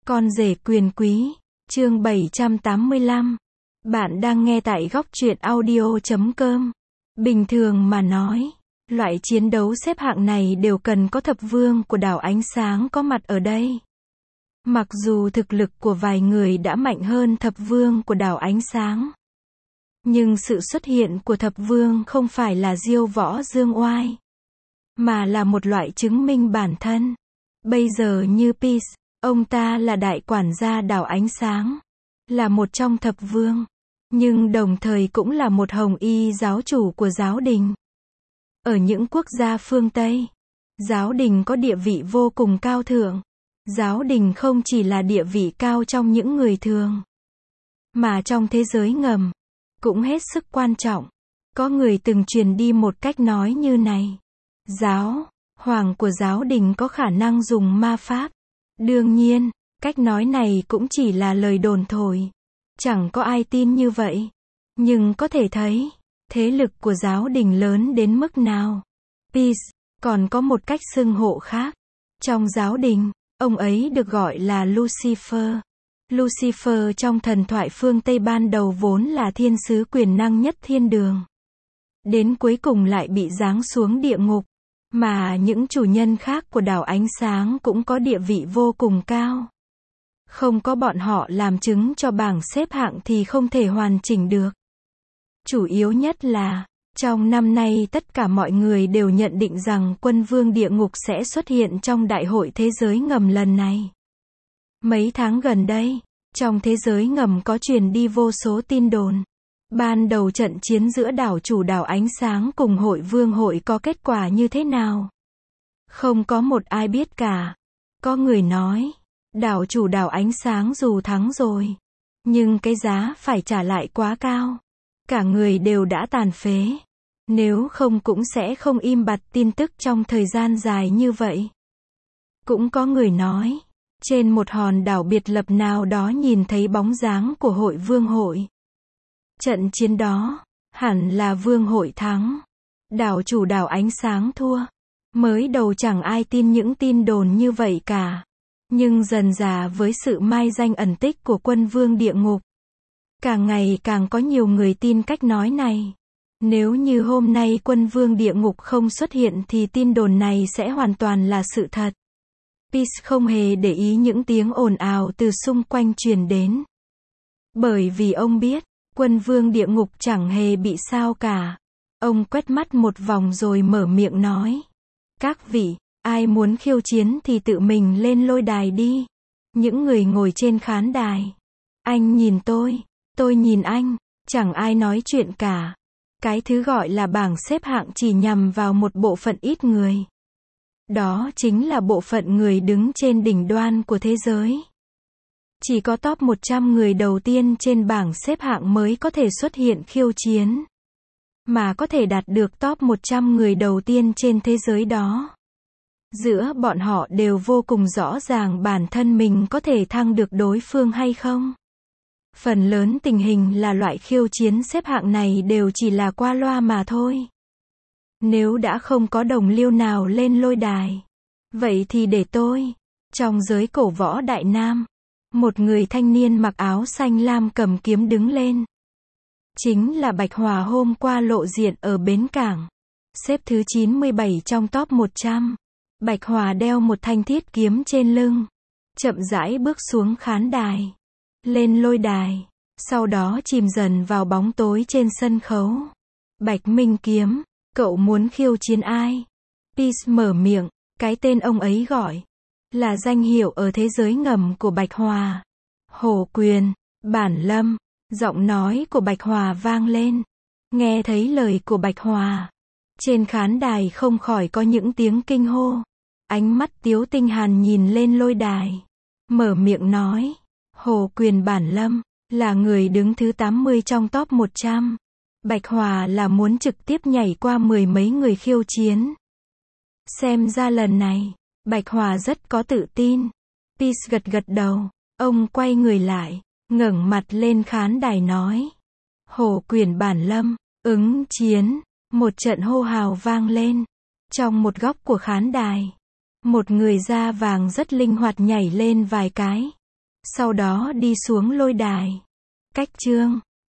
Con rể quyền quý, chương 785. Bạn đang nghe tại góc truyện audio.com. Bình thường mà nói, loại chiến đấu xếp hạng này đều cần có thập vương của đảo ánh sáng có mặt ở đây. Mặc dù thực lực của vài người đã mạnh hơn thập vương của đảo ánh sáng, nhưng sự xuất hiện của thập vương không phải là diêu võ dương oai, mà là một loại chứng minh bản thân. Bây giờ như Peace, ông ta là đại quản gia đảo ánh sáng, là một trong thập vương, nhưng đồng thời cũng là một hồng y giáo chủ của giáo đình. Ở những quốc gia phương Tây, giáo đình có địa vị vô cùng cao thượng. Giáo đình không chỉ là địa vị cao trong những người thường, mà trong thế giới ngầm, cũng hết sức quan trọng. Có người từng truyền đi một cách nói như này: hoàng của giáo đình có khả năng dùng ma pháp. Đương nhiên, cách nói này cũng chỉ là lời đồn thổi. Chẳng có ai tin như vậy. Nhưng có thể thấy, thế lực của giáo đình lớn đến mức nào. Peace còn có một cách xưng hộ khác. Trong giáo đình, ông ấy được gọi là Lucifer. Lucifer trong thần thoại phương Tây ban đầu vốn là thiên sứ quyền năng nhất thiên đường. Đến cuối cùng lại bị giáng xuống địa ngục. Mà những chủ nhân khác của đảo ánh sáng cũng có địa vị vô cùng cao. Không có bọn họ làm chứng cho bảng xếp hạng thì không thể hoàn chỉnh được. Chủ yếu nhất là, trong năm nay tất cả mọi người đều nhận định rằng quân vương địa ngục sẽ xuất hiện trong đại hội thế giới ngầm lần này. Mấy tháng gần đây, trong thế giới ngầm có truyền đi vô số tin đồn. Ban đầu trận chiến giữa đảo chủ đảo ánh sáng cùng hội vương hội có kết quả như thế nào? Không có một ai biết cả. Có người nói, đảo chủ đảo ánh sáng dù thắng rồi, nhưng cái giá phải trả lại quá cao. Cả người đều đã tàn phế. Nếu không cũng sẽ không im bặt tin tức trong thời gian dài như vậy. Cũng có người nói, trên một hòn đảo biệt lập nào đó nhìn thấy bóng dáng của hội vương hội. Trận chiến đó, hẳn là vương hội thắng. Đảo chủ đảo ánh sáng thua. Mới đầu chẳng ai tin những tin đồn như vậy cả. Nhưng dần dà với sự mai danh ẩn tích của quân vương địa ngục, càng ngày càng có nhiều người tin cách nói này. Nếu như hôm nay quân vương địa ngục không xuất hiện thì tin đồn này sẽ hoàn toàn là sự thật. Peace không hề để ý những tiếng ồn ào từ xung quanh truyền đến. Bởi vì ông biết, quân vương địa ngục chẳng hề bị sao cả. Ông quét mắt một vòng rồi mở miệng nói: các vị, ai muốn khiêu chiến thì tự mình lên lôi đài đi. Những người ngồi trên khán đài. Anh nhìn tôi nhìn anh, chẳng ai nói chuyện cả. Cái thứ gọi là bảng xếp hạng chỉ nhằm vào một bộ phận ít người. Đó chính là bộ phận người đứng trên đỉnh đoan của thế giới. Chỉ có top 100 người đầu tiên trên bảng xếp hạng mới có thể xuất hiện khiêu chiến. Mà có thể đạt được top 100 người đầu tiên trên thế giới đó. Giữa bọn họ đều vô cùng rõ ràng bản thân mình có thể thắng được đối phương hay không. Phần lớn tình hình là loại khiêu chiến xếp hạng này đều chỉ là qua loa mà thôi. Nếu đã không có đồng liêu nào lên lôi đài, vậy thì để tôi. Trong giới cổ võ Đại Nam, một người thanh niên mặc áo xanh lam cầm kiếm đứng lên. Chính là Bạch Hòa hôm qua lộ diện ở bến cảng. Xếp thứ 97 trong top 100. Bạch Hòa đeo một thanh thiết kiếm trên lưng. Chậm rãi bước xuống khán đài. Lên lôi đài. Sau đó chìm dần vào bóng tối trên sân khấu. Bạch Minh Kiếm, cậu muốn khiêu chiến ai? Peace mở miệng. Cái tên ông ấy gọi là danh hiệu ở thế giới ngầm của Bạch Hòa. Hổ Quyền, Bản Lâm. Giọng nói của Bạch Hòa vang lên. Nghe thấy lời của Bạch Hòa, trên khán đài không khỏi có những tiếng kinh hô. Ánh mắt Tiếu Tinh Hàn nhìn lên lôi đài, mở miệng nói: Hổ Quyền Bản Lâm là người đứng thứ 80 trong top 100. Bạch Hòa là muốn trực tiếp nhảy qua mười mấy người khiêu chiến. Xem ra lần này, Bạch Hòa rất có tự tin. Peace gật gật đầu. Ông quay người lại, ngẩng mặt lên khán đài nói: Hổ Quyền Bản Lâm, ứng chiến. Một trận hô hào vang lên. Trong một góc của khán đài, một người da vàng rất linh hoạt nhảy lên vài cái. Sau đó đi xuống lôi đài. Cách chương